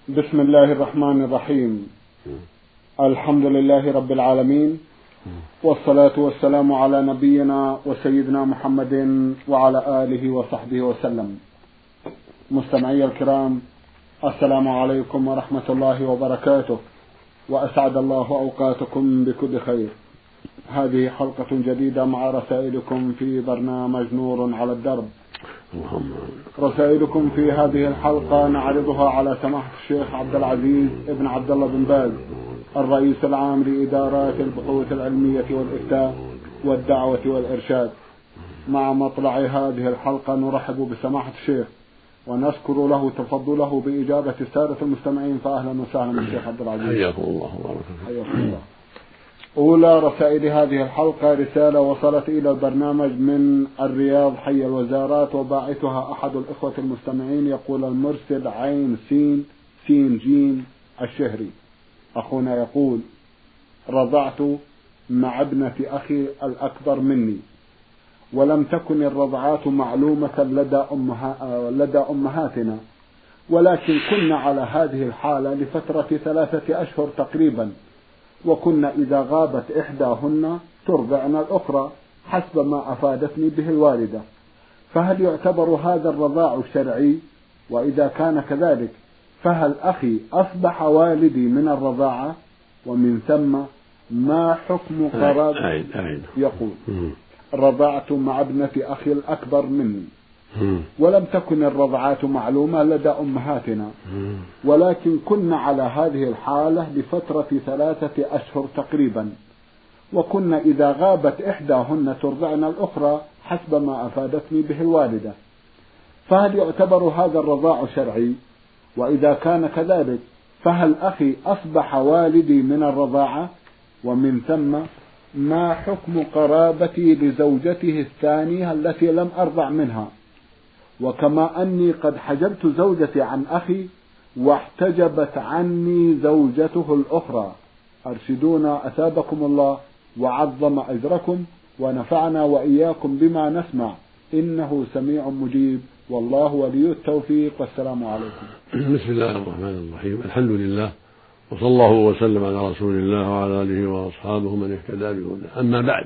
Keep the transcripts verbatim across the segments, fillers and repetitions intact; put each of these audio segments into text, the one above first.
بسم الله الرحمن الرحيم. الحمد لله رب العالمين، والصلاة والسلام على نبينا وسيدنا محمد وعلى آله وصحبه وسلم. مستمعي الكرام، السلام عليكم ورحمة الله وبركاته، وأسعد الله أوقاتكم بكل خير. هذه حلقة جديدة مع رسائلكم في برنامج نور على الدرب. رسائلكم في هذه الحلقة نعرضها على سماحة الشيخ عبد العزيز ابن عبد الله بن باز، الرئيس العام لإدارات البحوث العلمية والإفتاء والدعوة والإرشاد. مع مطلع هذه الحلقة نرحب بسماحة الشيخ ونشكر له تفضله بإجابة السادة المستمعين، فأهلا وسهلا بالشيخ عبد العزيز. حياكم الله وبارك فيكم. أولى رسائل هذه الحلقة رسالة وصلت إلى البرنامج من الرياض حي الوزارات، وباعثها أحد الإخوة المستمعين، يقول المرسل عين سين سين جيم الشهري. أخونا يقول: رضعت مع ابنة أخي الأكبر مني، ولم تكن الرضعات معلومة لدى, أمها لدى أمهاتنا، ولكن كنا على هذه الحالة لفترة ثلاثة أشهر تقريبا، وكنا إذا غابت إحداهن ترضعن الأخرى حسب ما أفادتني به الوالدة، فهل يعتبر هذا الرضاع شرعي؟ وإذا كان كذلك فهل أخي أصبح والدي من الرضاعة؟ ومن ثم ما حكم قرار؟ يقول: رضعت مع ابنة أخي الأكبر مني، ولم تكن الرضعات معلومة لدى أمهاتنا، ولكن كنا على هذه الحالة لفترة ثلاثة أشهر تقريبا، وكنا إذا غابت إحداهن ترضعن الأخرى حسب ما أفادتني به الوالدة، فهل يعتبر هذا الرضاع شرعي؟ وإذا كان كذلك فهل أخي أصبح والدي من الرضاعة؟ ومن ثم ما حكم قرابتي لزوجته الثانية التي لم أرضع منها؟ وكما أني قد حجبت زوجتي عن أخي واحتجبت عني زوجته الأخرى، أرشدونا أثابكم الله وعظم أجركم ونفعنا وإياكم بما نسمع، إنه سميع مجيب، والله ولي التوفيق، والسلام عليكم. بسم الله الرحمن الرحيم. الحمد لله، وصلى الله وسلم على رسول الله وعلى آله وأصحابه من اهتدى بهداه. أما بعد،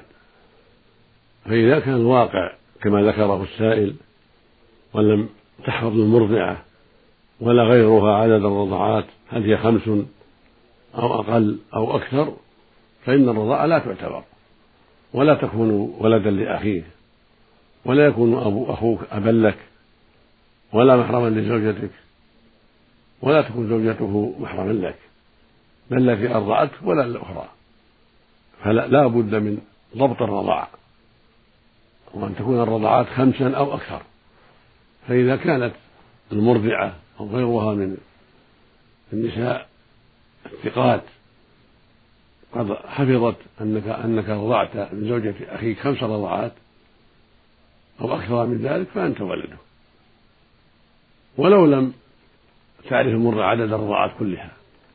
فإذا كان الواقع كما ذكره السائل ولم تحفظ المرضعة ولا غيرها عدد الرضعات، هل هي خمس أو أقل أو أكثر، فإن الرضاعة لا تعتبر، ولا تكون ولدا لأخيه، ولا يكون أبو أخوك أبا لك، ولا محرما لزوجتك، ولا تكون زوجته محرما لك، بل التي أرضعتك ولا الأخرى. فلا بد من ضبط الرضاعة، وأن تكون الرضاعات خمسا أو أكثر. فإذا كانت المرضعة أو غيرها من النساء الثقات قد حفظت أنك أنك رضعت من زوجة أخيك خمس رضعات أو أكثر من ذلك، فأنت ولده، ولو لم تعرف المرضعة عدد الرضعات كلها.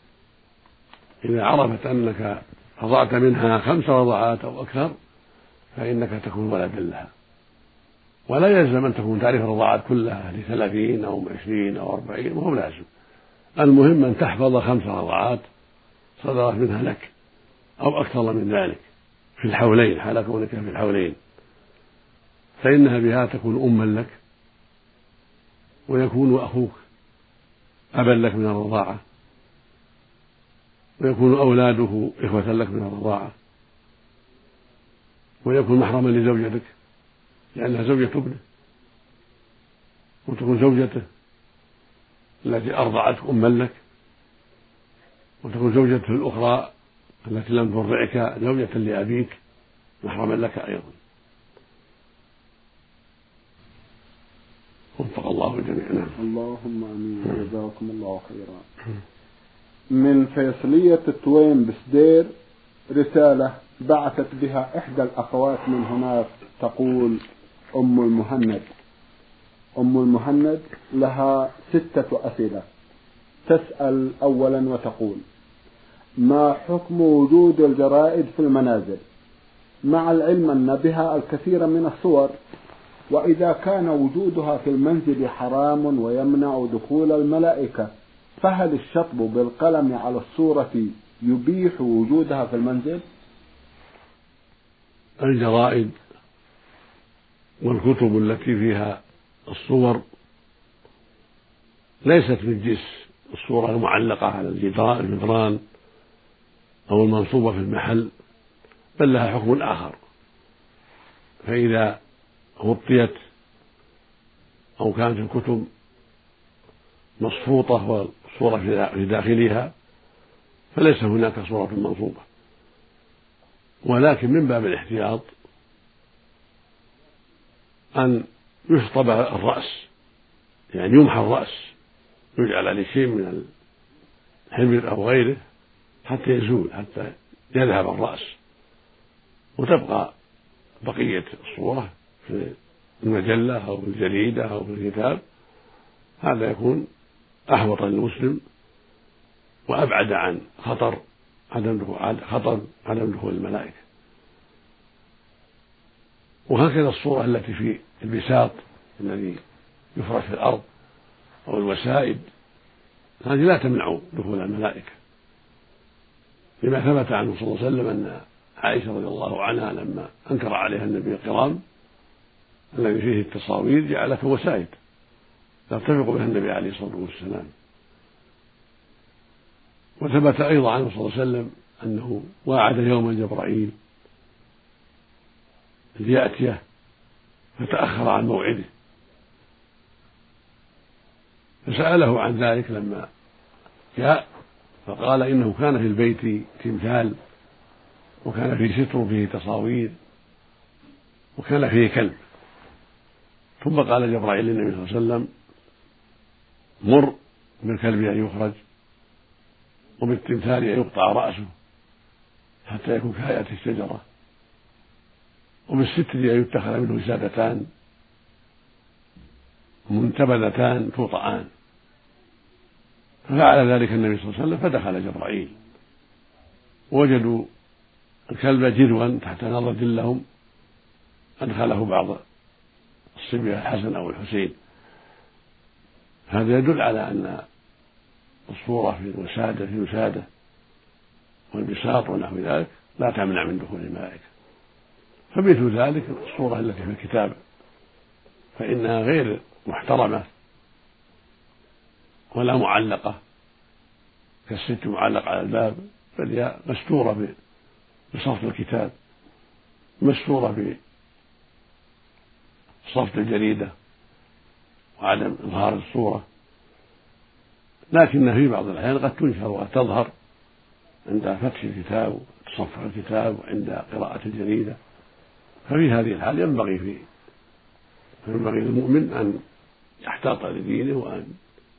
إذا عرفت أنك رضعت منها خمس رضعات أو أكثر فإنك تكون ولدا لها، ولا يلزم أن تكون تعرف الرضاعات كلها لثلاثين أو عشرين أو أربعين، وهو لازم. المهم أن تحفظ خمس رضعات صدرت منها لك أو أكثر من ذلك في الحولين، حال كونك في الحولين، فإنها بها تكون أما لك، ويكون أخوك أبا لك من الرضاعة، ويكون أولاده إخوة لك من الرضاعة، ويكون محرما لزوجتك لأنها زوجة ابنه، وتكون زوجته التي أرضعتك أما لك، وتكون زوجته الأخرى التي لم ترضعك زوجة لأبيك محرما لك أيضا. وفق الله جميعا. اللهم آمين، جزاكم الله خيرا. من فيصلية التوين بسدير رسالة بعثت بها إحدى الأخوات من هناك، تقول: أم المهند. أم المهند لها ستة أسئلة. تسأل أولا وتقول: ما حكم وجود الجرائد في المنازل، مع العلم أن بها الكثير من الصور، وإذا كان وجودها في المنزل حرام ويمنع دخول الملائكة، فهل الشطب بالقلم على الصورة يبيح وجودها في المنزل؟ الجرائد والكتب التي فيها الصور ليست من جنس الصورة المعلقة على الجدران أو المنصوبة في المحل، بل لها حكم آخر. فإذا غطيت أو كانت الكتب مصفوطة والصورة في داخلها فليس هناك صورة منصوبة، ولكن من باب الاحتياط أن يشطب الرأس، يعني يمحى الرأس، يجعل عليه شيء من الحبر أو غيره حتى يزول، حتى يذهب الرأس، وتبقى بقية الصورة في المجلة أو في الجريدة أو في الكتاب. هذا يكون أحوط للمسلم وأبعد عن خطر عدم دخول خطر عدم دخول الملائكة. وهكذا الصورة التي في البساط الذي يفرش في الأرض أو الوسائد، هذه لا تمنع دخول الملائكة، لما ثبت عنه صلى الله عليه وسلم أن عائشة رضي الله عنها لما أنكر عليها النبي القرام الذي فيه التصاوير جعلته وسائد يرتفق بها النبي عليه الصلاة والسلام. وثبت أيضا عنه صلى الله عليه وسلم أنه واعد يوما جبرائيل ليأتيه فتأخر عن موعده، فسأله عن ذلك لما جاء فقال إنه كان في البيت تمثال، وكان فيه ستر فيه تصاوير، وكان فيه كلب. ثم قال جبرائيل للنبي صلى الله عليه وسلم: مر بالكلب أن يخرج، وبالتمثال أن يقطع رأسه حتى يكون كهيئة الشجرة، وبالستر أن يتخذ منه وسادتان منتبذتان توطئان. ففعل ذلك النبي صلى الله عليه وسلم، فدخل جبرائيل ووجدوا الكلب جروا تحت نظرة لهم أدخله بعض الصبية الحسن أو الحسين. هذا يدل على أن الصورة في الوسادة في الوسادة والبساط ونحو ذلك لا تمنع من دخول الملائكة. فمثل ذلك الصورة التي في الكتاب فإنها غير محترمة ولا معلقة كالست معلق على الباب، بل هي مستورة بصفت الكتاب، مستورة بصفت الجريدة وعدم إظهار الصورة، لكن في بعض الأحيان قد تنشر وقد تظهر عند فتح الكتاب وتصفح الكتاب وعند قراءة الجريدة. ففي هذه الحال ينبغي في ينبغي للمؤمن أن يحتاط لدينه وأن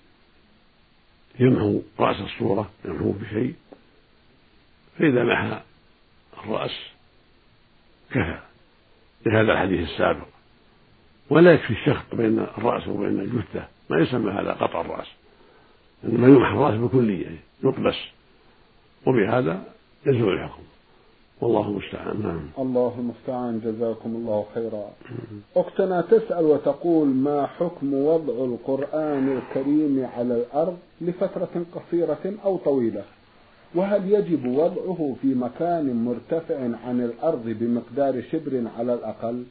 يمحو رأس الصورة، يمحو بشيء، فإذا محى الرأس كفى بهذا الحديث السابق. ولا يكفي الشخط بين الرأس وبين الجثة، ما يسمى هذا قطع الرأس، إنما يمحى الرأس بكلية يطبس، وبهذا يزول الحكم، والله المستعان. نعم. الله المستعان، جزاكم الله خيرا. أختنا تسأل وتقول: ما حكم وضع القرآن الكريم على الأرض لفترة قصيرة أو طويلة؟ وهل يجب وضعه في مكان مرتفع عن الأرض بمقدار شبر على الأقل؟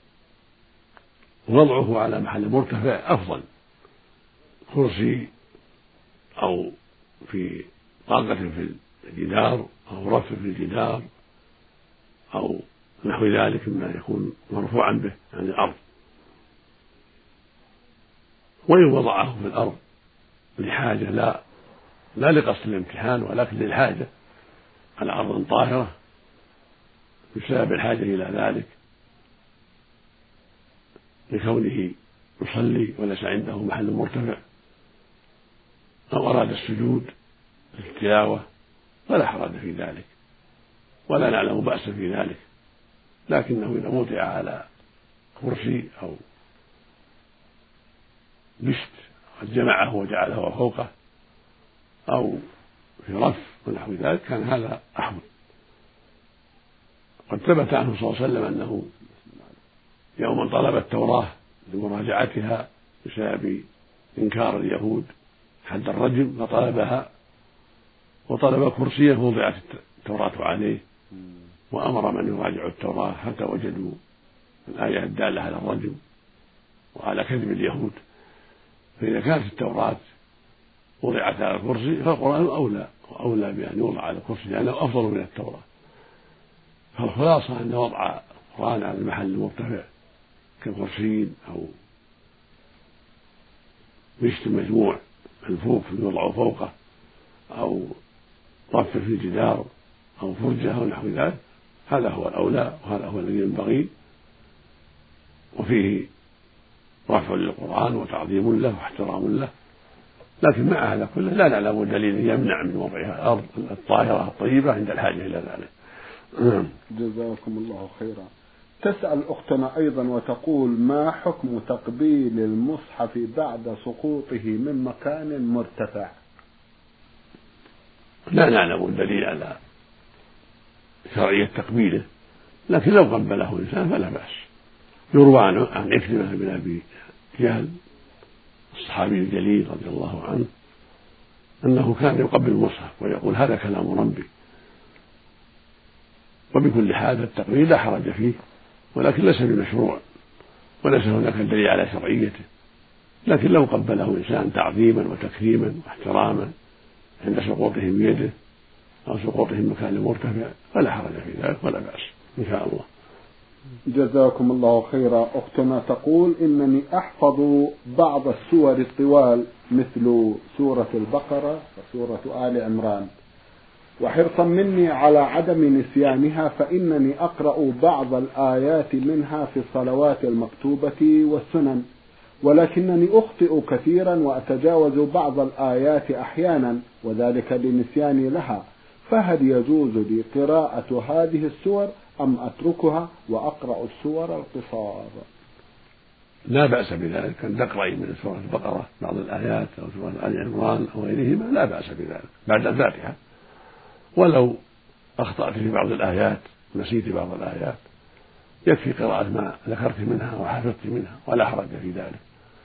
وضعه على محل مرتفع أفضل، كرسي أو في طاقة في الجدار أو رف في الجدار أو نحو ذلك مما يكون مرفوعا به عن الأرض. وإن وضعه في الأرض لحاجة لا لا لقصد الامتحان ولكن للحاجة على أرض طاهرة بسبب الحاجة إلى ذلك، لكونه يصلي وليس عنده محل مرتفع، أو أراد السجود للتلاوة، فلا حرج في ذلك ولا نعلم بأسا في ذلك. لكنه إذا وضع على كرسي أو بشت قد جمعه وجعله فوقه أو في رف ونحو ذلك كان هذا أحوط. قد ثبت عنه صلى الله عليه وسلم أنه يوما طلب التوراة لمراجعتها بسبب إنكار اليهود حد الرجم فطلبها وطلب كرسيه فوضعت التوراة عليه، وأمر من يراجع التوراة حتى وجدوا الآية الدالة على الرجم وعلى كذب اليهود. فإذا كانت التوراة وضعت على الكرسي فالقرآن أولى وأولى بأن يوضع على الكرسي لأنه أفضل من التوراة. فالخلاصة أن وضع القرآن على المحل المرتفع كالكرسي أو مشت مجموع ملفوف يوضع فوقه أو رف في الجدار أو فرجة أو نحو ذلك، هذا هو الأولى وهذا هو الذي ينبغي، وفيه رفع للقرآن وتعظيم له واحترام له. لكن مع هذا كله لا نعلم دليل يمنع من وضعها الأرض الطاهرة الطيبة عند الحاجة إلى ذلك. جزاكم الله خيرا. تسأل أختنا أيضا وتقول: ما حكم تقبيل المصحف بعد سقوطه من مكان مرتفع؟ لا نعلم الدليل على شرعية تقبيله، لكن لو قبله إنسان فلا بأس. يروى عن عكرمة بن أبي جهل الصحابي الجليل رضي الله عنه أنه كان يقبل المصحف ويقول: هذا كلام ربي. وبكل حال التقبيل لا حرج فيه، ولكن ليس بمشروع وليس هناك دليل على شرعيته. لكن لو قبله إنسان تعظيما وتكريما واحتراما عند سقوطه بيده أو سقوطه من مكان مرتفع فلا حرج في ذلك ولا بأس إن شاء الله. جزاكم الله خيرا. أختنا تقول: إنني أحفظ بعض السور الطوال مثل سورة البقرة وسورة آل عمران، وحرصا مني على عدم نسيانها فإنني أقرأ بعض الآيات منها في الصلوات المكتوبة والسنن، ولكنني أخطئ كثيرا وأتجاوز بعض الآيات أحيانا وذلك لنسياني لها، فهل يجوز لي قراءة هذه السور أم أتركها وأقرأ السور القصار؟ لا بأس بذلك، أن تقرأي من سورة البقرة بعض الآيات أو سورة آل عمران أو غيرهما لا بأس بذلك بعد الفاتحة، ولو أخطأت في بعض الآيات ونسيت بعض الآيات يكفي قراءة ما ذكرت منها وحفظت منها ولا حرج في ذلك.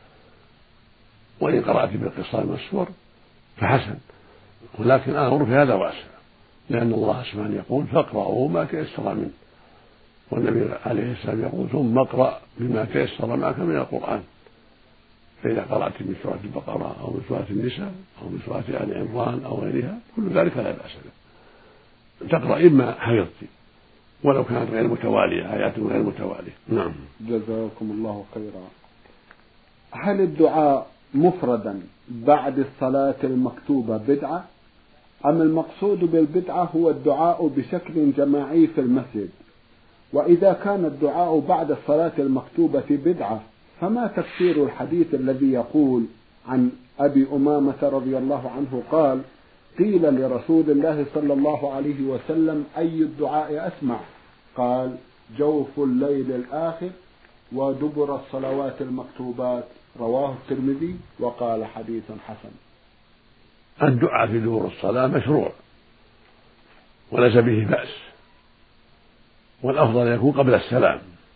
وإن قرأت بالقصار من السور فحسن، ولكن الأمر في هذا واسع، لأن الله سبحانه يقول: فاقرأوا ما تيسر منه، والنبي عليه السلام يقول: ثم اقرأ بما تيسر معك من القرآن. فإذا قرأت من سورة البقرة أو من سورة النساء أو من سورة آل عمران أو غيرها كل ذلك لا بأس به، تقرأ إما حفظت ولو كانت غير متوالية، آيات غير متوالية. نعم. جزاكم الله خيرا. هل الدعاء مفردا بعد الصلاة المكتوبة بدعة، أم المقصود بالبدعة هو الدعاء بشكل جماعي في المسجد؟ وإذا كان الدعاء بعد الصلاة المكتوبة بدعة فما تفسير الحديث الذي يقول عن أبي أمامة رضي الله عنه قال: قيل لرسول الله صلى الله عليه وسلم: أي الدعاء أسمع؟ قال: جوف الليل الآخر ودبر الصلوات المكتوبات. رواه الترمذي وقال: حديث حسن. الدعاء في دبر الصلاة مشروع وليس به بأس، والأفضل يكون قبل السلام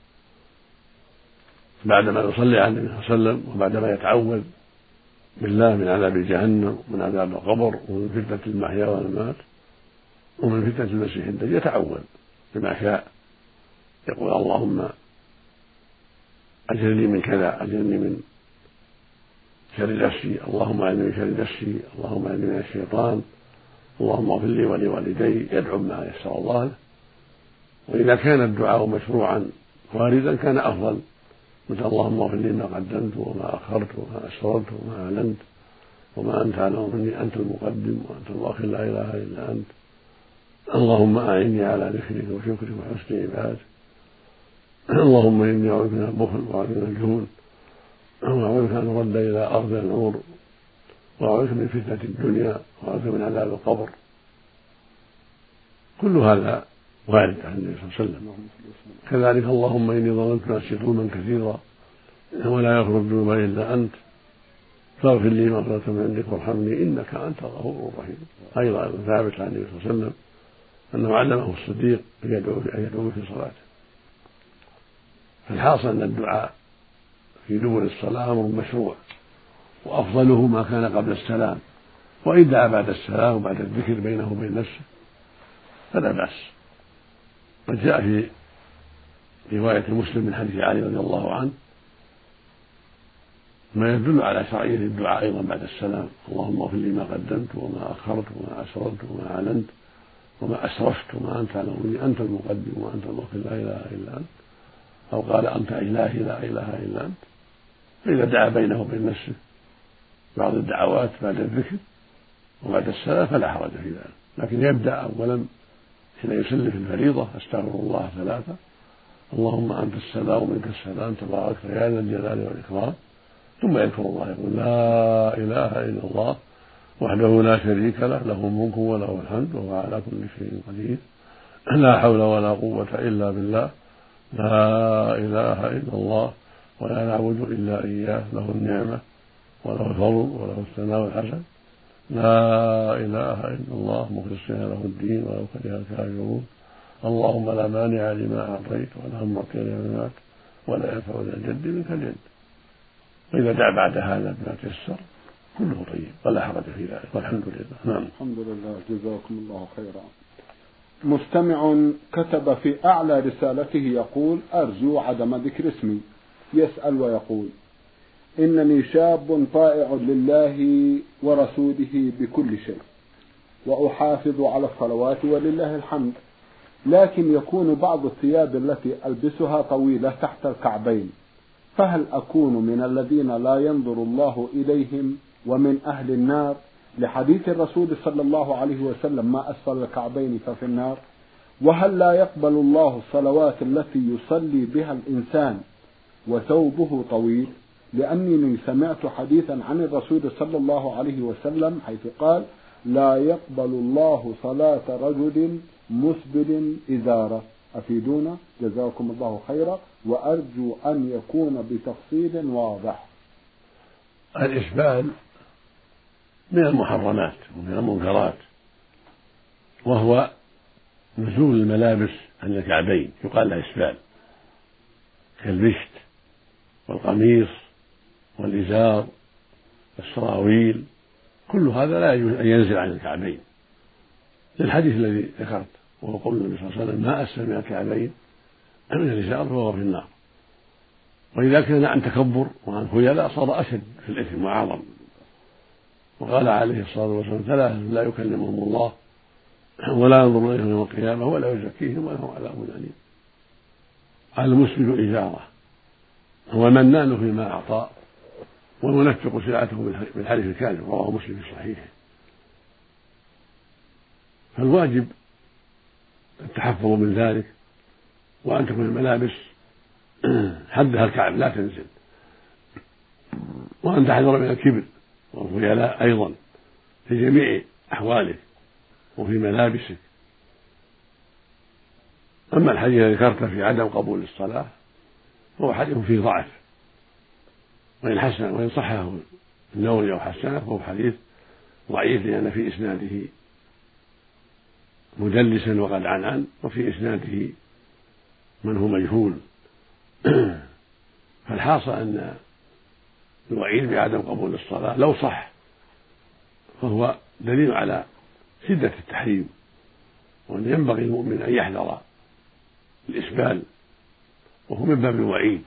بعدما يصلي على النبي صلى الله عليه وسلم وبعدما يتعوذ بالله من عذاب جهنم ومن عذاب القبر ومن فتنة المحيا والممات ومن فتنة المسيح الدجال، يتعوذ بما شاء، يقول: اللهم أجرني من كذا، أجرني من شر نفسي، اللهم أجرني من شر نفسي، اللهم أجرني من الشيطان، اللهم اغفر لي ولوالدي، يدعو ما يسر الله له. وإذا كان الدعاء مشروعا واردا كان أفضل، مثل: اللهم اغفر لي ما قدمت وما أخرت وما أسررت وما أعلنت وما أنت أعلم مني، أنت المقدم وأنت المؤخر لا إله إلا أنت، اللهم أعني على ذكرك وشكرك وحسن عبادتك، اللهم إني أعوذ بك من البخل وأعوذ بك من الجهل وأعوذ بك أن أرد إلى أرض العمر وأعوذ بك من فتنة الدنيا وأعوذ بك من عذاب القبر. كل هذا وارد عن النبي صلى الله عليه وسلم. كذلك: اللهم إني ظلمت نفسي ظلما كثيرا ولا يغفر الذنوب إلا أنت فاغفر لي مغفرة من عندك وارحمني إنك أنت الغفور الرحيم. أيضا ثابت عن النبي صلى الله عليه وسلم أنه علمه الصديق أن يدعو في صلاته. فالحاصل أن الدعاء في دبر الصلاة أمر مشروع وأفضله ما كان قبل السلام، وإن دعا بعد السلام وبعد الذكر بينه وبين نفسه فلا بأس. قد جاء في رواية مسلم من حديث علي رضي الله عنه ما يدل على شرعية الدعاء أيضا بعد السلام: اللهم اغفر لي ما قدمت وما أخرت وما أسررت وما أعلنت وما أسرفت وما أنت على مني، أنت المقدم وأنت المؤخر لا إله إلا أنت، أو قال أنت إلهي لا إله إلا أنت. فإذا دعا بينه وبين نفسه بعض الدعوات بعد الذكر وبعد السلام فلا حرج في ذلك، لكن يبدأ أولا حين يسلم في الفريضة: أستغفر الله ثلاثة، اللهم أنت السلام ومنك السلام تبارك يا ذا الجلال والإكرام، ثم يذكر الله يقول: لا إله إلا الله وحده لا شريك له، له الملك وله الحمد وهو على كل شيء قدير، لا حول ولا قوة إلا بالله، لا إله إلا الله ولا نعبد إلا إياه، له النعمة وله الفضل وله الثناء الحسن، لا إله إلا الله مخلصين له الدين ولو كره الكافرون، اللهم لا مانع لما أعطيت ولا معطي لما منعت ولا ينفع ذا الجد منك الجد. وإذا دعا بعد هذا بما تيسر كله طيب ولا حرج في ذلك، والحمد لله. نعم. الحمد لله، جزاكم الله خيرا. مستمع كتب في أعلى رسالته يقول: أرجو عدم ذكر اسمي. يسأل ويقول: إنني شاب طائع لله ورسوله بكل شيء، وأحافظ على الصلوات ولله الحمد، لكن يكون بعض الثياب التي ألبسها طويلة تحت الكعبين، فهل أكون من الذين لا ينظر الله إليهم ومن أهل النار، لحديث الرسول صلى الله عليه وسلم: ما أسفل الكعبين ففي النار؟ وهل لا يقبل الله الصلوات التي يصلي بها الإنسان وثوبه طويل؟ لأنني سمعت حديثا عن الرسول صلى الله عليه وسلم حيث قال: لا يقبل الله صلاة رجل مسبل إزارة. أفيدونا جزاكم الله خيرا، وأرجو أن يكون بتفصيل واضح. الإسبال من المحرمات ومن المنكرات، وهو نزول الملابس عن الكعبين يقال له إسبال، كالبشت والقميص والإزار والسراويل، كل هذا لا يجوز أن ينزل عن الكعبين، للحديث الذي ذكرت وهو قول النبي صلى الله عليه وسلم: ما أسفل من الكعبين من الإزار فهو في النار. وإذا كان عن تكبر وعن خيلاء صار أشد في الإثم وأعظم. وقال عليه الصلاة والسلام: ثلاثة لا يكلمهم الله ولا ينظر إليهم يوم القيامة ولا يزكيهم ولهم عذاب أليم. المسبل إزارة هو المنان فيما أعطى والمنفق سلعته بالحلف الكاذب، رواه مسلم في صحيحه. فالواجب التحفظ من ذلك، وأن تكون الملابس حدها الكعب لا تنزل، وأن تحذر من الكبر والخيلاء أيضا في جميع أحوالك وفي ملابسك. أما الحديث الذي ذكرته في عدم قبول الصلاة فهو حديث فيه ضعف، وإن حسن وإن صحه النووي أو حسنه فهو حديث ضعيف، لأن في إسناده مدلسا وقد عنعن، وفي إسناده من هو مجهول. فالحاصل أن الوعيد بعدم قبول الصلاة لو صح فهو دليل على شدة التحريم، وأن ينبغي المؤمن أن يحذر الإسبال، وهو من باب الوعيد،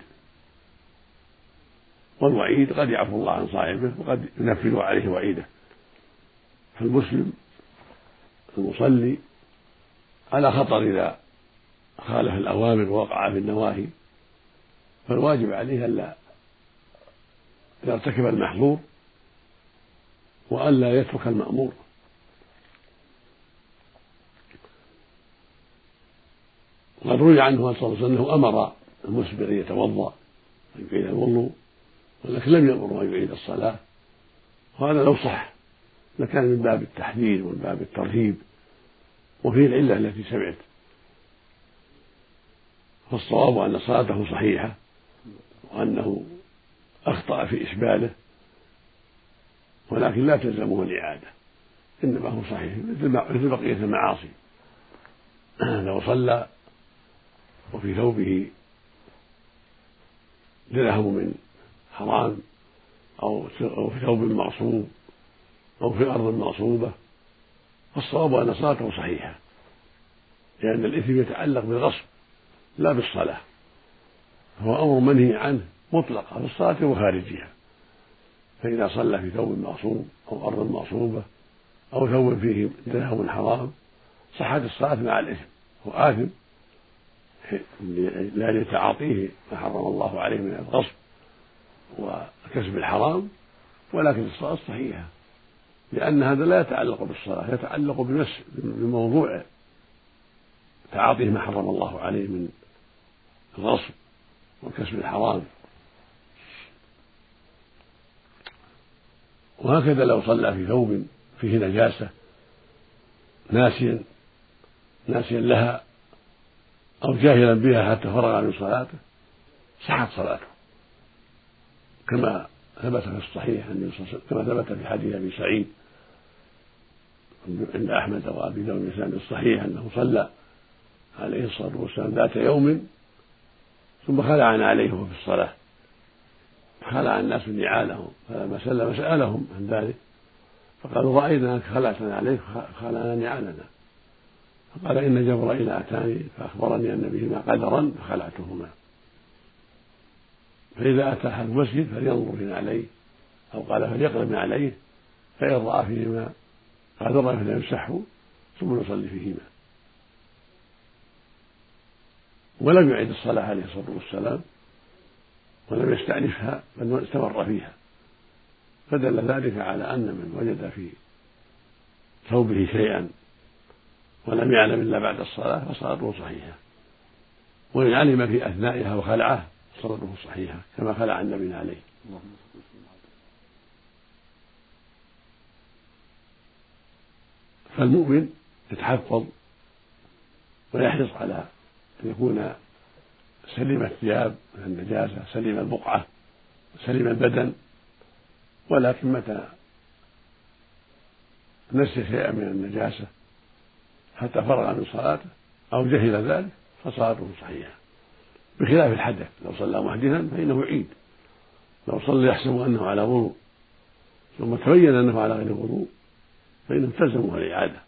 والوعيد قد يعفو الله عن صاحبه وقد ينفذ عليه وعيده. فالمسلم المصلي على خطر إذا خالف الأوامر ووقع في النواهي، فالواجب عليه ألا يرتكب المحظور وألا يترك المأمور. وقد روي عنه صلى الله عليه وسلم أنه أمر المسلم أن يتوضأ ويعيد الوضوء، ولكن لم يأمره أن يعيد الصلاة، وهذا لو صح لكان من باب التحذير ومن باب الترهيب، وفيه العلة التي سمعت. فالصواب أن صلاته صحيحة وأنه أخطأ في إسباله، ولكن لا تلزمه الإعادة، إنما هو صحيح مثل بقية المعاصي. لو صلى وفي ثوبه درهم من حرام أو في ثوب معصوب أو في أرض معصوبة، فالصواب أن صلاته صحيحة، لأن الإثم يتعلق بالغصب لا بالصلاة، هو أمر منهي عنه مطلقا في الصلاة وخارجها. فإذا صلى في ثوب معصوب أو أرض معصوبة أو ثوب فيه درهم حرام صحت الصلاة مع الإثم، هو آثم لا لتعاطيه ما حرم الله عليه من الغصب وكسب الحرام، ولكن الصلاة صحيحة، لأن هذا لا يتعلق بالصلاة، يتعلق بنفس بموضوع تعاطيه ما حرم الله عليه من الغصب وكسب الحرام. وهكذا لو صلى في ثوب فيه نجاسة ناسيا ناسيا لها أو جاهلا بها حتى فرغ من صلاته صحت صلاته، كما ثبت في الصحيح كما ثبت في حديث أبي سعيد عند أحمد وأبي داود بسند الصحيح أنه صلى عليه الصلاة والسلام ذات يوم ثم خلع عليه في الصلاة، خلع الناس نعالهم، فلما سلم سألهم عن ذلك فقالوا رأيناك خلعتنا عليك خلعنا نعالنا، فقال إن جبرائيل أتاني فأخبرني أن بهما قدرا فخلعتهما. فإذا أتى أحد المسجد فلينظر عليه أو قال فليقرب عليه، فإن رأى فيهما قدرا فليمسحه ثم يصلي فيهما. ولم يعد الصلاة عليه الصلاة والسلام ولم يستأنفها بل استمر فيها، فدل ذلك على أن من وجد في ثوبه شيئا ولم يعلم إلا بعد الصلاة فصلاته صحيحة، وإن علم في أثنائها وخلعه صلاته صحيحة كما خلع النبي عليه. فالمؤمن يتحفظ ويحرص على أن يكون سليم الثياب من النجاسة، سليم البقعة، سليم البدن، ولكن متى نسي شيئا من النجاسة حتى فرغ من صلاته أو جهل ذلك فصلاته صحيحة، بخلاف الحدث. لو صلى محدثا فإنه يعيد، لو صلى يحسب أنه على وضوء ثم تبين أنه على غير وضوء فإنه تلزمه الإعادة.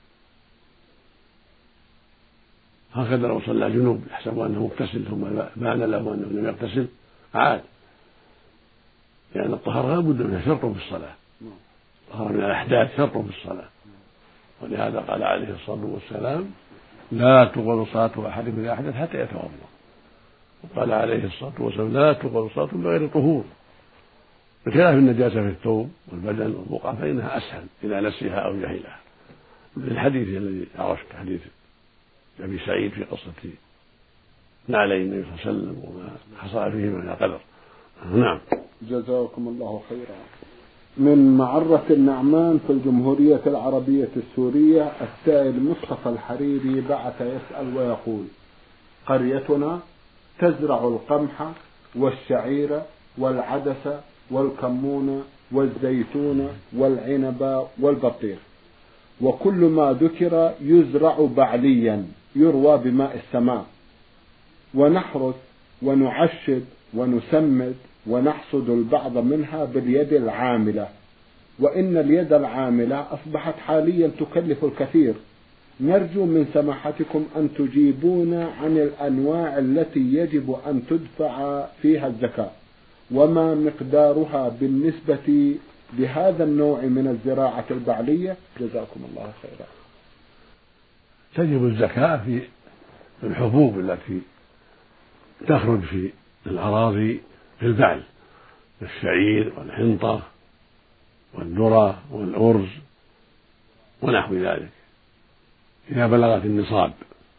هكذا لو صلى جنوب يحسب أنه مغتسل ثم بان له أنه لم يغتسل عاد، لأن الطهارة لا بد منها شرط في الصلاة، الطهارة من الأحداث شرط في الصلاة، ولهذا قال عليه الصلاة والسلام لا تقبل صلاة أحدكم إذا أحدث حتى يتوضأ، وقال عليه الصلاة والسلام لا تقبل صلاة بغير طهور، بخلاف النجاسة في الثوب والبدن والبقعة فإنها أسهل إذا نسيها أو جهلها، الحديث الذي عرفت حديث أبي سعيد في قصة نعلي النبي صلى الله عليه وسلم وما حصل فيه من القدر. نعم. جزاكم الله خيرا. من معرة النعمان في الجمهورية العربية السورية السائل مصطفى الحريري بعث يسأل ويقول: قريتنا تزرع القمح والشعير والعدس والكمون والزيتون والعنب والبطيخ، وكل ما ذكر يزرع بعليا يروى بماء السماء، ونحرث ونعشد ونسمد ونحصد البعض منها باليد العاملة، وإن اليد العاملة أصبحت حاليا تكلف الكثير. نرجو من سماحتكم أن تجيبونا عن الأنواع التي يجب أن تدفع فيها الزكاة، وما مقدارها بالنسبة لهذا النوع من الزراعة البعلية، جزاكم الله خيرا. تجب الزكاة في الحبوب التي تخرج في الأراضي في البعل، الشعير والحنطة والذرة والأرز ونحو ذلك، إذا بلغت النصاب،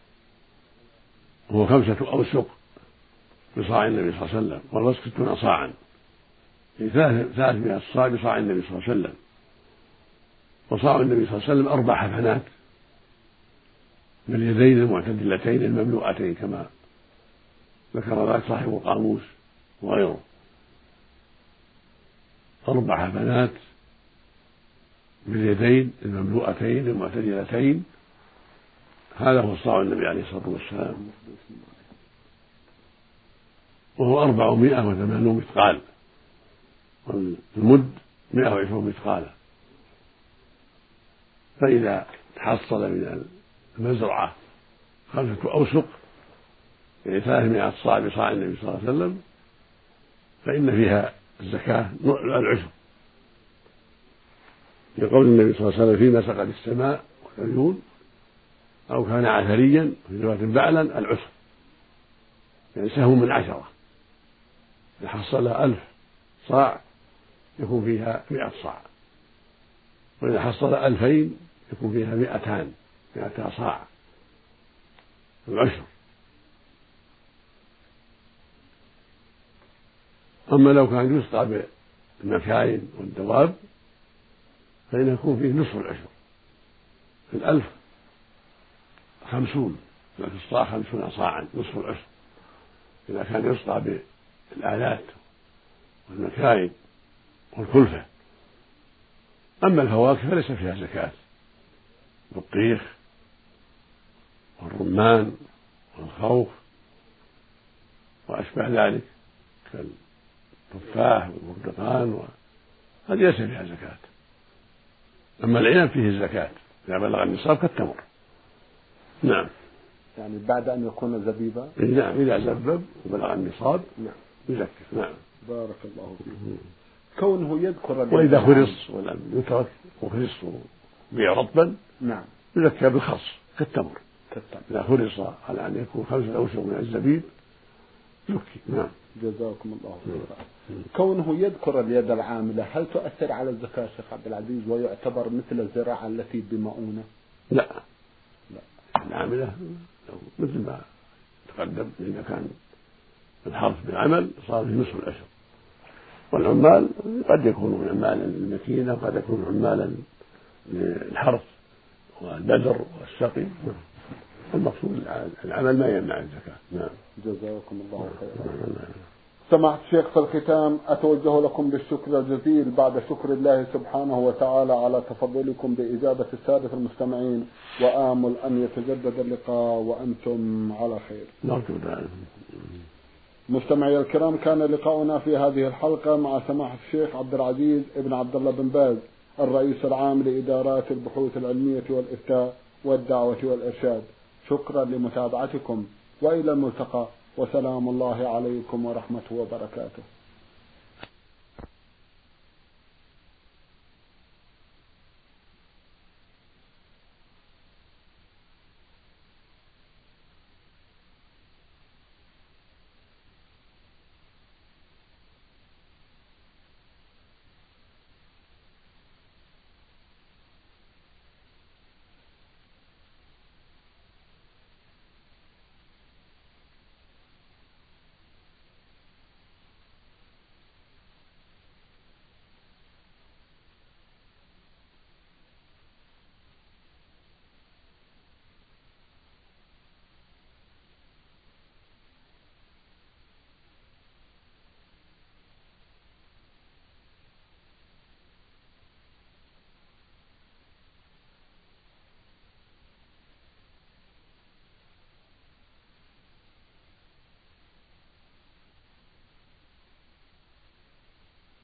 وهو خمسة أوسق بصاع النبي صلى الله عليه وسلم، والوسق ستون صاعا، ثلاثمائة صاع بصاع النبي صلى الله عليه وسلم. وصاع النبي صلى الله عليه وسلم أربع حفنات باليدين المعتدلتين المملوءتين كما ذكر ذلك صاحب القاموس وغيره، أربع حفنات باليدين المملوءتين المعتدلتين، هذا هو صاع النبي عليه الصلاة والسلام، وهو أربعمائة وثمانون مثقال، والمد مئة وعشرون مثقالا. فإذا تحصل من المزرعة خمسة أوسق يعني ثلاثمائة صاع بصاع النبي صلى الله عليه وسلم فإن فيها الزكاة العشر، لقول النبي صلى الله عليه وسلم فيما سقت السماء والعيون أو كان عثريا في رواية بعلا العشر، يعني سهم من عشرة. إذا حصل ألف صاع يكون فيها مئة صاع، وإذا حصل ألفين يكون فيها مئتان مئتا صاع العشر. أما لو كان يسقى بالمكاين والدواب فإن يكون فيه نصف العشر، في الألف خمسون، في الصاع خمسون صاعا نصف العشر إذا كان يسقى بالآلات والمكاين والكلفة. أما الفواكه فليس فيها زكاة، البطيخ والرمان والخوخ وأشبه ذلك كالتفاح والبرتقال هذه ليس فيها زكاة. أما العنب فيه الزكاة إذا بلغ النصاب كالتمر. نعم. يعني بعد أن يكون زبيبا. نعم إذا زبب وبلغ النصاب نعم يزكي. نعم. بارك الله فيك. كونه يذكر وإذا خرص ولم يترك وخرص بيع رطبا نعم يزكى بالخص كالتمر. كالتمر إذا خرص على أن يكون خمسة أوسق من الزبيب يزكي. نعم. جزاكم الله خيرا. كونه يذكر اليد العاملة هل تؤثر على الزكاة شيخ عبد العزيز ويعتبر مثل الزراعة التي بمؤونة؟ لا لا العاملة مثل ما تقدم إذا كان الحرث بالعمل صار في نصف العشر، والعمال قد يكونون عمالا للمكينة وقد يكونون عمالا للحرث والبذر والسقي. المقصود العمل ما يمنع الزكاة. نعم. جزاكم الله خيرا. سماحة الشيخ في الختام أتوجه لكم بالشكر الجزيل بعد شكر الله سبحانه وتعالى على تفضلكم بإجابة السادة المستمعين، وآمل أن يتجدد اللقاء وأنتم على خير. نرجو ذلك. مستمعي الكرام، كان لقاؤنا في هذه الحلقة مع سماحة الشيخ عبد العزيز ابن عبد الله بن باز الرئيس العام لإدارات البحوث العلمية والإفتاء والدعوة والإرشاد. شكرا لمتابعتكم وإلى الملتقى، وسلام الله عليكم ورحمته وبركاته.